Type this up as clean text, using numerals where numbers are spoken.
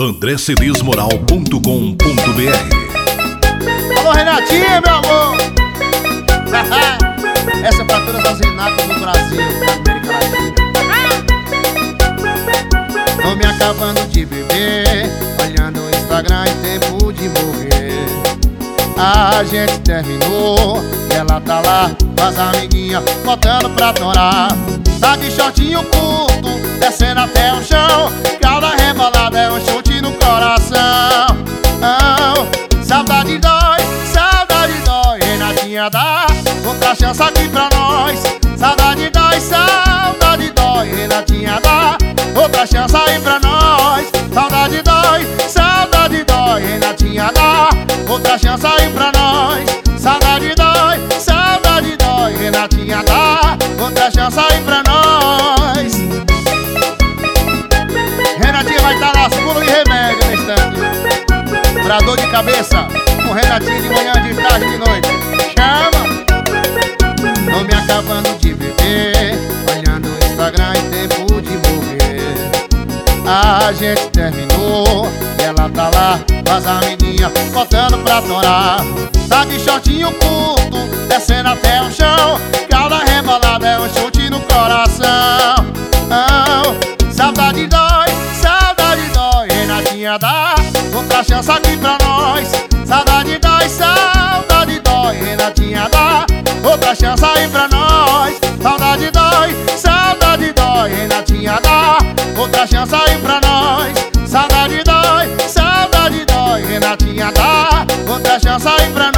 andrecedesmoral.com.br. Alô, Renatinha, meu amor. Essa é pra todas as Renatas do Brasil, da América Latina. Tô me acabando de beber, olhando o Instagram e tempo de morrer. A gente terminou e ela tá lá com as amiguinhas, botando pra torar. Tá de shortinho curto, descendo até o chão. Cada rebolada é um chute no coração. Saudade dói, Renatinha dá outra chance aqui pra nós. Saudade dói, Renatinha dá outra chance aí pra nós. Saudade dói, Renatinha dá outra chance aí pra nós. Saudade dói, Renatinha dá outra chance aí pra nós. Renatinha vai estar lá, seguro e remédio no instante. Pra dor de cabeça, com Renatinha de manhã, de tarde, de noite. Chama! Tô me acabando de beber, olhando o Instagram e tempo de morrer. A gente terminou e ela tá lá com as amiguinhas, botando pra torar. Tá de shortinho curto, descendo até o chão. Cada rebolada é um chute no coração. Saudade dói, Renatinha dá outra chance aqui pra nós. Saudade dói, Renatinha dá outra chance aí pra nós. Saudade dói, Renatinha dá outra chance aí pra nós. Saudade dói, Renatinha dá outra chance aí pra nós.